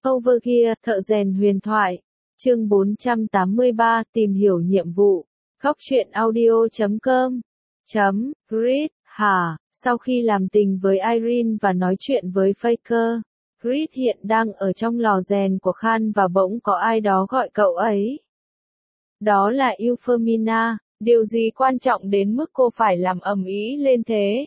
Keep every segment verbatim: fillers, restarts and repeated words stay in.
Overgear, thợ rèn huyền thoại. Chương bốn trăm tám mươi ba, tìm hiểu nhiệm vụ. Góc truyện audio chấm com. Chấm, Grid, hả, sau khi làm tình với Irene và nói chuyện với Faker, Grid hiện đang ở trong lò rèn của Khan và bỗng có ai đó gọi cậu ấy. Đó là Euphemina, điều gì quan trọng đến mức cô phải làm ầm ĩ lên thế?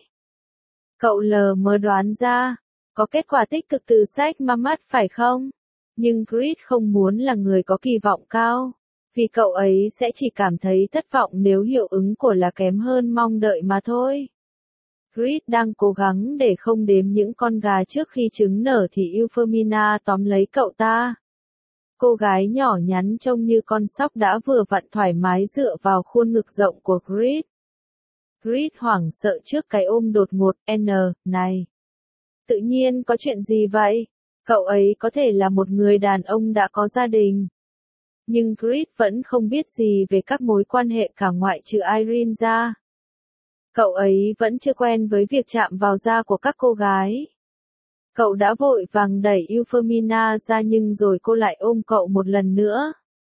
Cậu lờ mờ đoán ra, có kết quả tích cực từ sách Mamat phải không? Nhưng Grid không muốn là người có kỳ vọng cao, vì cậu ấy sẽ chỉ cảm thấy thất vọng nếu hiệu ứng của là kém hơn mong đợi mà thôi. Grid đang cố gắng để không đếm những con gà trước khi trứng nở thì Euphemina tóm lấy cậu ta. Cô gái nhỏ nhắn trông như con sóc đã vừa vặn thoải mái dựa vào khuôn ngực rộng của Grid. Grid hoảng sợ trước cái ôm đột ngột, N, này. Tự nhiên có chuyện gì vậy? Cậu ấy có thể là một người đàn ông đã có gia đình. Nhưng Grid vẫn không biết gì về các mối quan hệ cả ngoại trừ Irene ra. Cậu ấy vẫn chưa quen với việc chạm vào da của các cô gái. Cậu đã vội vàng đẩy Euphemina ra nhưng rồi cô lại ôm cậu một lần nữa.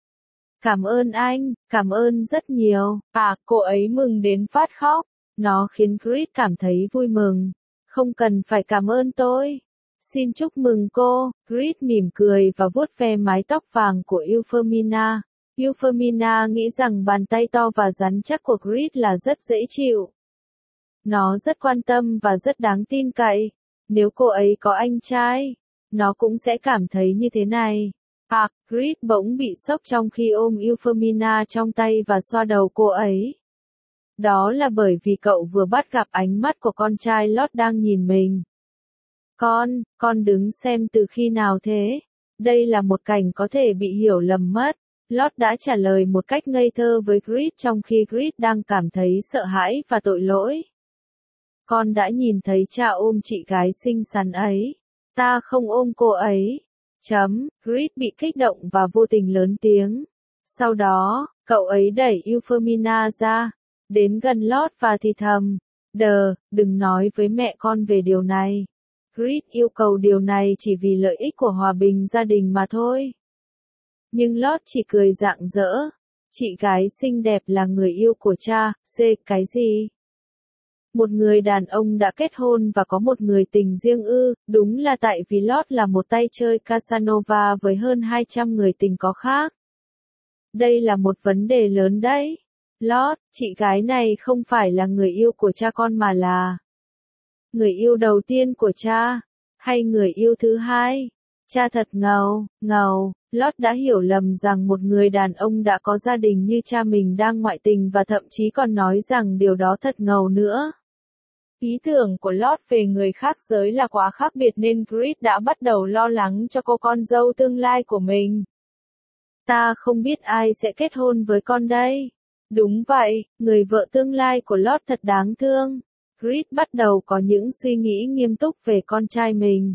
Cảm ơn anh, cảm ơn rất nhiều. À, cô ấy mừng đến phát khóc. Nó khiến Grid cảm thấy vui mừng. Không cần phải cảm ơn tôi. Xin chúc mừng cô. Grid mỉm cười và vuốt ve mái tóc vàng của Euphemina. Euphemina nghĩ rằng bàn tay to và rắn chắc của Grid là rất dễ chịu. Nó rất quan tâm và rất đáng tin cậy. Nếu cô ấy có anh trai, nó cũng sẽ cảm thấy như thế này. À, Grid bỗng bị sốc trong khi ôm Euphemina trong tay và xoa đầu cô ấy. Đó là bởi vì cậu vừa bắt gặp ánh mắt của con trai Lord đang nhìn mình. Con, con đứng xem từ khi nào thế? Đây là một cảnh có thể bị hiểu lầm mất. Lord đã trả lời một cách ngây thơ với Grid trong khi Grid đang cảm thấy sợ hãi và tội lỗi. Con đã nhìn thấy cha ôm chị gái xinh xắn ấy. Ta không ôm cô ấy. Chấm, Grid bị kích động và vô tình lớn tiếng. Sau đó, cậu ấy đẩy Euphemina ra, đến gần Lord và thì thầm. Đờ, đừng nói với mẹ con về điều này. Grid yêu cầu điều này chỉ vì lợi ích của hòa bình gia đình mà thôi. Nhưng Lord chỉ cười rạng rỡ. Chị gái xinh đẹp là người yêu của cha, C, cái gì? Một người đàn ông đã kết hôn và có một người tình riêng ư, đúng là tại vì Lord là một tay chơi Casanova với hơn hai trăm người tình có khác. Đây là một vấn đề lớn đấy. Lord, chị gái này không phải là người yêu của cha con mà là người yêu đầu tiên của cha, hay người yêu thứ hai. Cha thật ngầu, ngầu. Lord đã hiểu lầm rằng một người đàn ông đã có gia đình như cha mình đang ngoại tình và thậm chí còn nói rằng điều đó thật ngầu nữa. Ý tưởng của Lord về người khác giới là quá khác biệt nên Grid đã bắt đầu lo lắng cho cô con dâu tương lai của mình. Ta không biết ai sẽ kết hôn với con đây. Đúng vậy, người vợ tương lai của Lord thật đáng thương. Grid bắt đầu có những suy nghĩ nghiêm túc về con trai mình.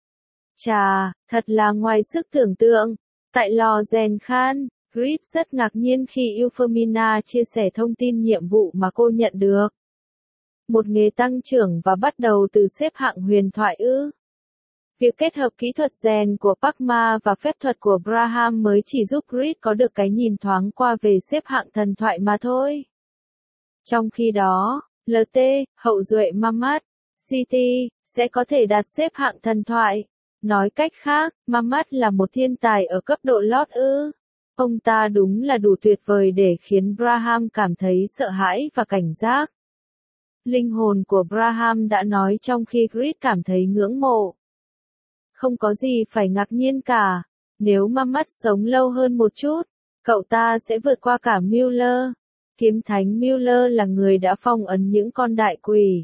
Chà, thật là ngoài sức tưởng tượng. Tại lò rèn Khan, Grid rất ngạc nhiên khi Euphemina chia sẻ thông tin nhiệm vụ mà cô nhận được. Một nghề tăng trưởng và bắt đầu từ xếp hạng huyền thoại ư. Việc kết hợp kỹ thuật rèn của Parkma và phép thuật của Braham mới chỉ giúp Grid có được cái nhìn thoáng qua về xếp hạng thần thoại mà thôi. Trong khi đó, lờ tê, hậu duệ Mamat, xê tê, sẽ có thể đạt xếp hạng thần thoại. Nói cách khác, Mamat là một thiên tài ở cấp độ Lord ư. Ông ta đúng là đủ tuyệt vời để khiến Braham cảm thấy sợ hãi và cảnh giác. Linh hồn của Braham đã nói trong khi Grid cảm thấy ngưỡng mộ. Không có gì phải ngạc nhiên cả. Nếu Mamat sống lâu hơn một chút, cậu ta sẽ vượt qua cả Mueller. Kiếm thánh Mueller là người đã phong ấn những con đại quỷ.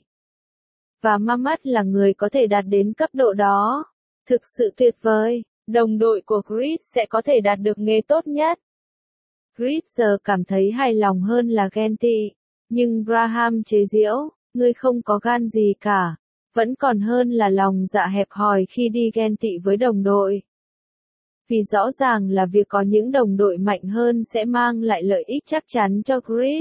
Và Mamat là người có thể đạt đến cấp độ đó. Thực sự tuyệt vời, đồng đội của Grid sẽ có thể đạt được nghề tốt nhất. Grid giờ cảm thấy hài lòng hơn là ghen tị. Nhưng Braham chế giễu, ngươi không có gan gì cả. Vẫn còn hơn là lòng dạ hẹp hòi khi đi ghen tị với đồng đội. Vì rõ ràng là việc có những đồng đội mạnh hơn sẽ mang lại lợi ích chắc chắn cho Grid.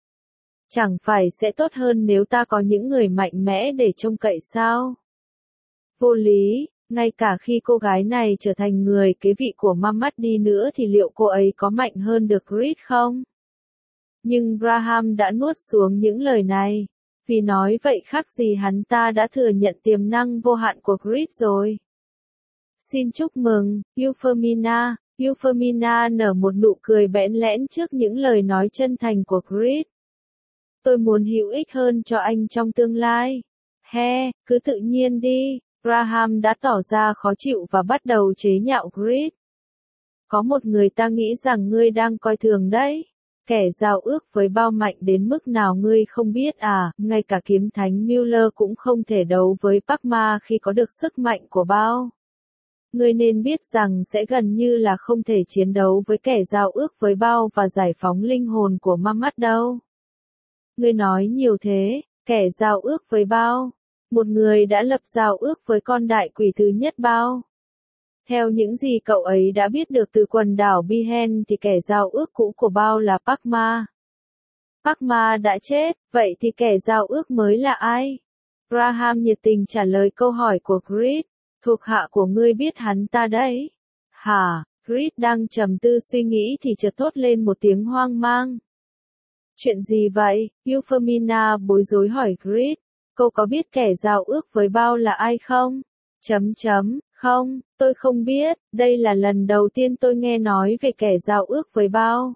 Chẳng phải sẽ tốt hơn nếu ta có những người mạnh mẽ để trông cậy sao? Vô lý, Ngay cả khi cô gái này trở thành người kế vị của Muhammad đi nữa thì liệu cô ấy có mạnh hơn được Creed không? Nhưng Graham đã nuốt xuống những lời này. Vì nói vậy khác gì hắn ta đã thừa nhận tiềm năng vô hạn của Creed rồi. Xin chúc mừng, Euphemina. Euphemina nở một nụ cười bẽn lẽn trước những lời nói chân thành của Creed. Tôi muốn hữu ích hơn cho anh trong tương lai. He, cứ tự nhiên đi. Graham đã tỏ ra khó chịu và bắt đầu chế nhạo Creed. Có một người ta nghĩ rằng ngươi đang coi thường đấy. Kẻ giao ước với bao mạnh đến mức nào ngươi không biết à, ngay cả kiếm thánh Miller cũng không thể đấu với Parkma khi có được sức mạnh của bao. Ngươi nên biết rằng sẽ gần như là không thể chiến đấu với kẻ giao ước với bao và giải phóng linh hồn của Muhammad đâu. Ngươi nói nhiều thế, kẻ giao ước với bao. Một người đã lập giao ước với con đại quỷ thứ nhất bao. Theo những gì cậu ấy đã biết được từ quần đảo Bihen thì kẻ giao ước cũ của bao là Parkma. Parkma đã chết, vậy thì kẻ giao ước mới là ai? Graham nhiệt tình trả lời câu hỏi của Creed. Thuộc hạ của ngươi biết hắn ta đấy. Hả? Creed đang trầm tư suy nghĩ thì chợt thốt lên một tiếng hoang mang. Chuyện gì vậy? Euphemina bối rối hỏi Creed. Cô có biết kẻ giao ước với bao là ai không? Chấm chấm, không, tôi không biết, đây là lần đầu tiên tôi nghe nói về kẻ giao ước với bao.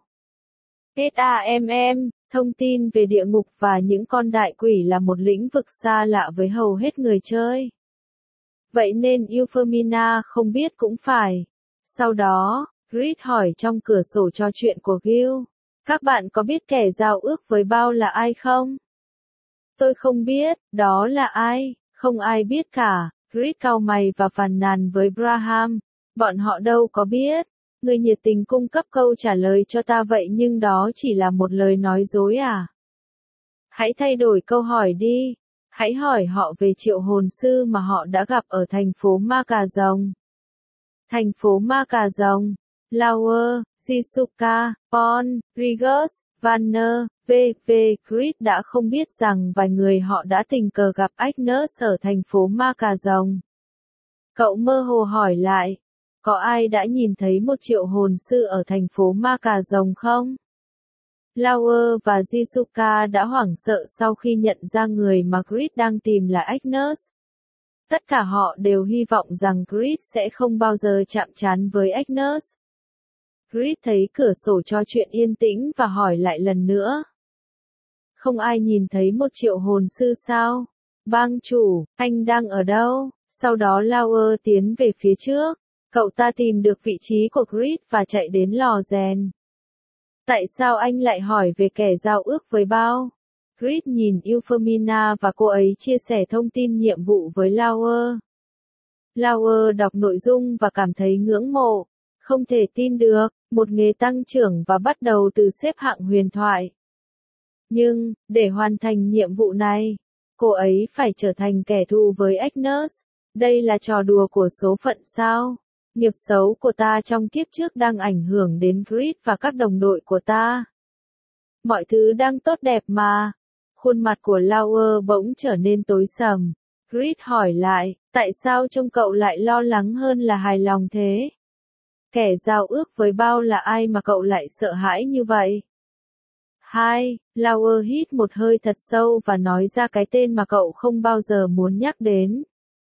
SAMM, thông tin về địa ngục và những con đại quỷ là một lĩnh vực xa lạ với hầu hết người chơi. Vậy nên Euphemina không biết cũng phải. Sau đó, Creed hỏi trong cửa sổ trò chuyện của Gil. Các bạn có biết kẻ giao ước với bao là ai không? Tôi không biết, đó là ai, không ai biết cả. Creed cau mày và phàn nàn với Graham. Bọn họ đâu có biết. Người nhiệt tình cung cấp câu trả lời cho ta vậy nhưng đó chỉ là một lời nói dối à? Hãy thay đổi câu hỏi đi. Hãy hỏi họ về triệu hồn sư mà họ đã gặp ở thành phố Ma Cà Rồng. Thành phố Ma Cà Rồng, Lauer, Shizuka, Pon, Rigus, Vanner, vê vê Creed đã không biết rằng vài người họ đã tình cờ gặp Agnes ở thành phố Ma Cà Rồng. Cậu mơ hồ hỏi lại, có ai đã nhìn thấy một triệu hồn sư ở thành phố Ma Cà Rồng không? Lauer và Shizuka đã hoảng sợ sau khi nhận ra người mà Creed đang tìm là Agnes. Tất cả họ đều hy vọng rằng Creed sẽ không bao giờ chạm trán với Agnes. Creed thấy cửa sổ trò chuyện yên tĩnh và hỏi lại lần nữa. Không ai nhìn thấy một triệu hồn sư sao? Bang chủ, anh đang ở đâu? Sau đó Lauer tiến về phía trước. Cậu ta tìm được vị trí của Creed và chạy đến lò rèn. Tại sao anh lại hỏi về kẻ giao ước với bao? Creed nhìn Euphemina và cô ấy chia sẻ thông tin nhiệm vụ với Lauer. Lauer đọc nội dung và cảm thấy ngưỡng mộ. Không thể tin được, một nghề tăng trưởng và bắt đầu từ xếp hạng huyền thoại. Nhưng, để hoàn thành nhiệm vụ này, cô ấy phải trở thành kẻ thù với Agnes. Đây là trò đùa của số phận sao? Nghiệp xấu của ta trong kiếp trước đang ảnh hưởng đến Creed và các đồng đội của ta. Mọi thứ đang tốt đẹp mà. Khuôn mặt của Lauer bỗng trở nên tối sầm. Creed hỏi lại, tại sao trông cậu lại lo lắng hơn là hài lòng thế? Kẻ giao ước với bao là ai mà cậu lại sợ hãi như vậy? Hai, Lauer hít một hơi thật sâu và nói ra cái tên mà cậu không bao giờ muốn nhắc đến.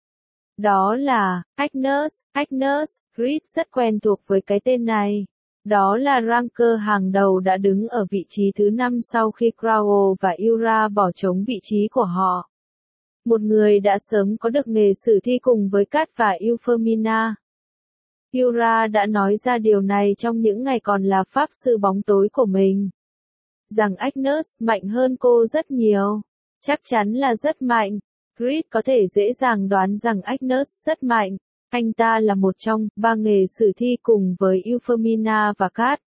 Đó là, Agnes, Agnes, Creed rất quen thuộc với cái tên này. Đó là ranker hàng đầu đã đứng ở vị trí thứ năm sau khi Crowell và Ura bỏ trống vị trí của họ. Một người đã sớm có được nghề sử thi cùng với Kat và Euphemina. Ura đã nói ra điều này trong những ngày còn là pháp sư bóng tối của mình. Rằng Agnes mạnh hơn cô rất nhiều. Chắc chắn là rất mạnh. Creed có thể dễ dàng đoán rằng Agnes rất mạnh. Anh ta là một trong ba nghề sử thi cùng với Euphemina và Kat.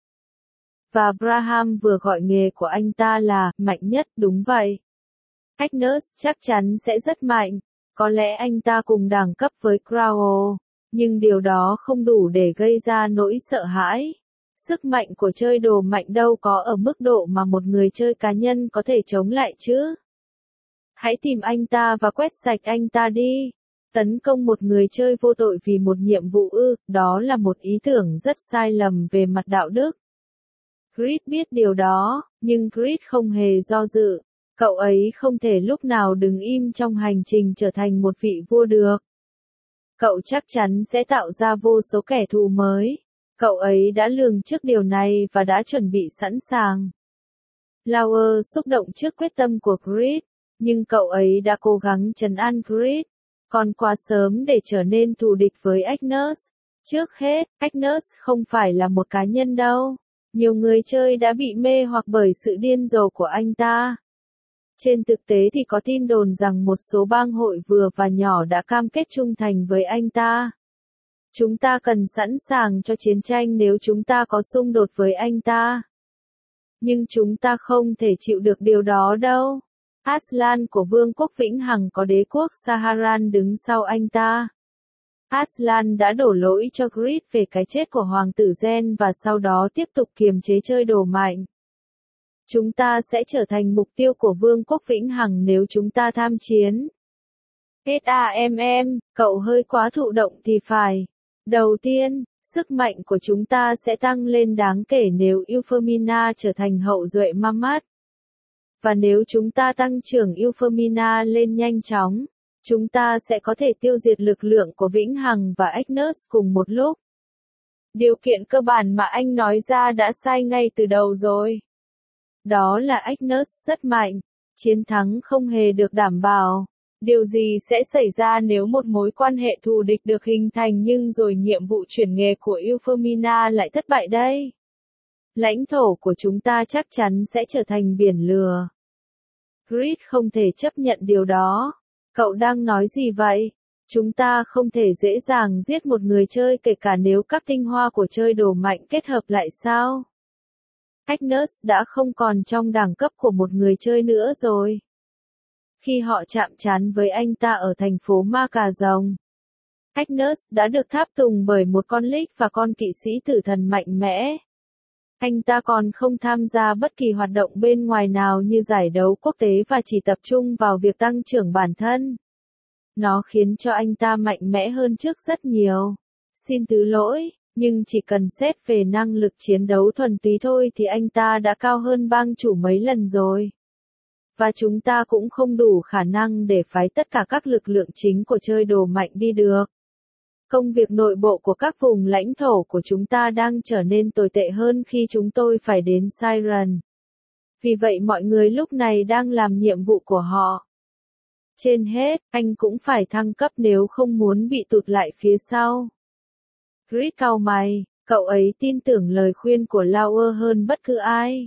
Và Graham vừa gọi nghề của anh ta là mạnh nhất, đúng vậy. Agnes chắc chắn sẽ rất mạnh. Có lẽ anh ta cùng đẳng cấp với Crowell. Nhưng điều đó không đủ để gây ra nỗi sợ hãi. Sức mạnh của chơi đồ mạnh đâu có ở mức độ mà một người chơi cá nhân có thể chống lại chứ. Hãy tìm anh ta và quét sạch anh ta đi. Tấn công một người chơi vô tội vì một nhiệm vụ ư, đó là một ý tưởng rất sai lầm về mặt đạo đức. Creed biết điều đó, nhưng Creed không hề do dự. Cậu ấy không thể lúc nào đứng im trong hành trình trở thành một vị vua được. Cậu chắc chắn sẽ tạo ra vô số kẻ thù mới. Cậu ấy đã lường trước điều này và đã chuẩn bị sẵn sàng. Lauer xúc động trước quyết tâm của Creed, nhưng cậu ấy đã cố gắng trấn an Creed. Còn quá sớm để trở nên thù địch với Agnes. Trước hết, Agnes không phải là một cá nhân đâu. Nhiều người chơi đã bị mê hoặc bởi sự điên rồ của anh ta. Trên thực tế thì có tin đồn rằng một số bang hội vừa và nhỏ đã cam kết trung thành với anh ta. Chúng ta cần sẵn sàng cho chiến tranh nếu chúng ta có xung đột với anh ta. Nhưng chúng ta không thể chịu được điều đó đâu. Aslan của Vương quốc Vĩnh Hằng có đế quốc Saharan đứng sau anh ta. Aslan đã đổ lỗi cho Creed về cái chết của Hoàng tử Gen và sau đó tiếp tục kiềm chế chơi đồ mạnh. Chúng ta sẽ trở thành mục tiêu của Vương quốc Vĩnh Hằng nếu chúng ta tham chiến. SAMM, cậu hơi quá thụ động thì phải. Đầu tiên, sức mạnh của chúng ta sẽ tăng lên đáng kể nếu Euphemina trở thành hậu duệ Mammoth. Và nếu chúng ta tăng trưởng Euphemina lên nhanh chóng, chúng ta sẽ có thể tiêu diệt lực lượng của Vĩnh Hằng và Agnes cùng một lúc. Điều kiện cơ bản mà anh nói ra đã sai ngay từ đầu rồi. Đó là Agnes rất mạnh. Chiến thắng không hề được đảm bảo. Điều gì sẽ xảy ra nếu một mối quan hệ thù địch được hình thành nhưng rồi nhiệm vụ chuyển nghề của Euphemina lại thất bại đây? Lãnh thổ của chúng ta chắc chắn sẽ trở thành biển lửa. Creed không thể chấp nhận điều đó. Cậu đang nói gì vậy? Chúng ta không thể dễ dàng giết một người chơi kể cả nếu các tinh hoa của chơi đồ mạnh kết hợp lại sao? Agnes đã không còn trong đẳng cấp của một người chơi nữa rồi. Khi họ chạm trán với anh ta ở thành phố Ma Cà Rồng, Agnes đã được tháp tùng bởi một con lích và con kỵ sĩ tử thần mạnh mẽ. Anh ta còn không tham gia bất kỳ hoạt động bên ngoài nào như giải đấu quốc tế và chỉ tập trung vào việc tăng trưởng bản thân. Nó khiến cho anh ta mạnh mẽ hơn trước rất nhiều. Xin thứ lỗi, nhưng chỉ cần xét về năng lực chiến đấu thuần túy thôi thì anh ta đã cao hơn bang chủ mấy lần rồi. Và chúng ta cũng không đủ khả năng để phái tất cả các lực lượng chính của chơi đồ mạnh đi được. Công việc nội bộ của các vùng lãnh thổ của chúng ta đang trở nên tồi tệ hơn khi chúng tôi phải đến Siren. Vì vậy mọi người lúc này đang làm nhiệm vụ của họ. Trên hết, anh cũng phải thăng cấp nếu không muốn bị tụt lại phía sau. Creed cau mày, cậu ấy tin tưởng lời khuyên của Lauer hơn bất cứ ai.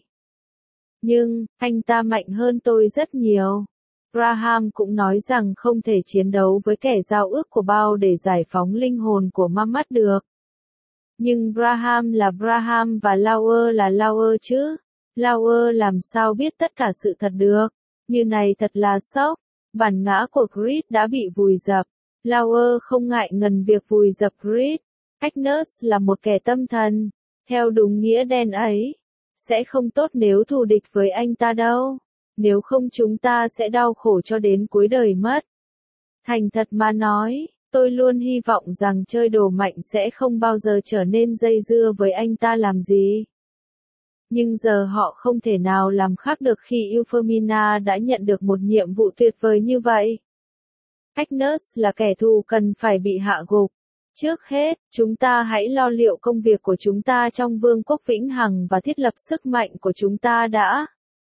Nhưng, anh ta mạnh hơn tôi rất nhiều. Graham cũng nói rằng không thể chiến đấu với kẻ giao ước của Bao để giải phóng linh hồn của Mammoth được. Nhưng Graham là Graham và Lauer là Lauer chứ. Lauer làm sao biết tất cả sự thật được. Như này thật là sốc. Bản ngã của Creed đã bị vùi dập. Lauer không ngại ngần việc vùi dập Creed. Agnes là một kẻ tâm thần. Theo đúng nghĩa đen ấy. Sẽ không tốt nếu thù địch với anh ta đâu. Nếu không chúng ta sẽ đau khổ cho đến cuối đời mất. Thành thật mà nói, tôi luôn hy vọng rằng chơi đồ mạnh sẽ không bao giờ trở nên dây dưa với anh ta làm gì. Nhưng giờ họ không thể nào làm khác được khi Euphemina đã nhận được một nhiệm vụ tuyệt vời như vậy. Agnes là kẻ thù cần phải bị hạ gục. Trước hết, chúng ta hãy lo liệu công việc của chúng ta trong Vương quốc Vĩnh Hằng và thiết lập sức mạnh của chúng ta đã.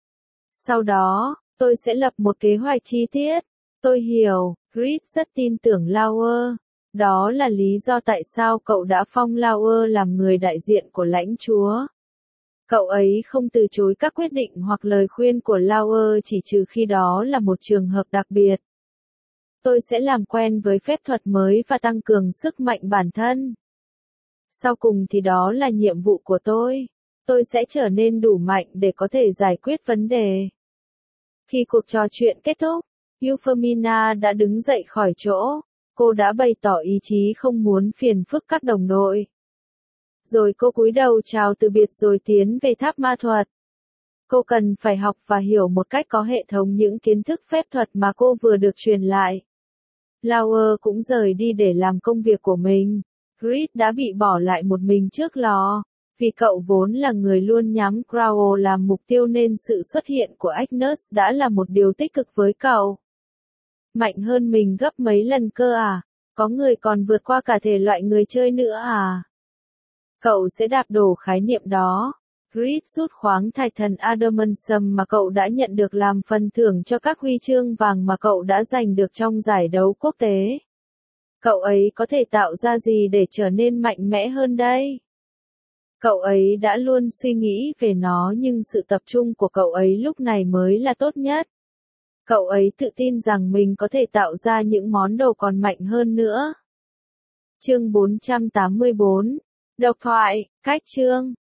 Sau đó, tôi sẽ lập một kế hoạch chi tiết. Tôi hiểu, Creed rất tin tưởng Lauer. Đó là lý do tại sao cậu đã phong Lauer làm người đại diện của lãnh chúa. Cậu ấy không từ chối các quyết định hoặc lời khuyên của Lauer chỉ trừ khi đó là một trường hợp đặc biệt. Tôi sẽ làm quen với phép thuật mới và tăng cường sức mạnh bản thân. Sau cùng thì đó là nhiệm vụ của tôi. Tôi sẽ trở nên đủ mạnh để có thể giải quyết vấn đề. Khi cuộc trò chuyện kết thúc, Euphemina đã đứng dậy khỏi chỗ. Cô đã bày tỏ ý chí không muốn phiền phức các đồng đội. Rồi cô cúi đầu chào từ biệt rồi tiến về tháp ma thuật. Cô cần phải học và hiểu một cách có hệ thống những kiến thức phép thuật mà cô vừa được truyền lại. Lauer cũng rời đi để làm công việc của mình. Creed đã bị bỏ lại một mình trước lò. Vì cậu vốn là người luôn nhắm Crowell làm mục tiêu nên sự xuất hiện của Agnes đã là một điều tích cực với cậu. Mạnh hơn mình gấp mấy lần cơ à? Có người còn vượt qua cả thể loại người chơi nữa à? Cậu sẽ đạp đổ khái niệm đó. Creed rút khoáng thạch thần Adamantium mà cậu đã nhận được làm phần thưởng cho các huy chương vàng mà cậu đã giành được trong giải đấu quốc tế. Cậu ấy có thể tạo ra gì để trở nên mạnh mẽ hơn đây? Cậu ấy đã luôn suy nghĩ về nó nhưng sự tập trung của cậu ấy lúc này mới là tốt nhất. Cậu ấy tự tin rằng mình có thể tạo ra những món đồ còn mạnh hơn nữa. Chương bốn trăm tám mươi bốn. Độc thoại, cách chương.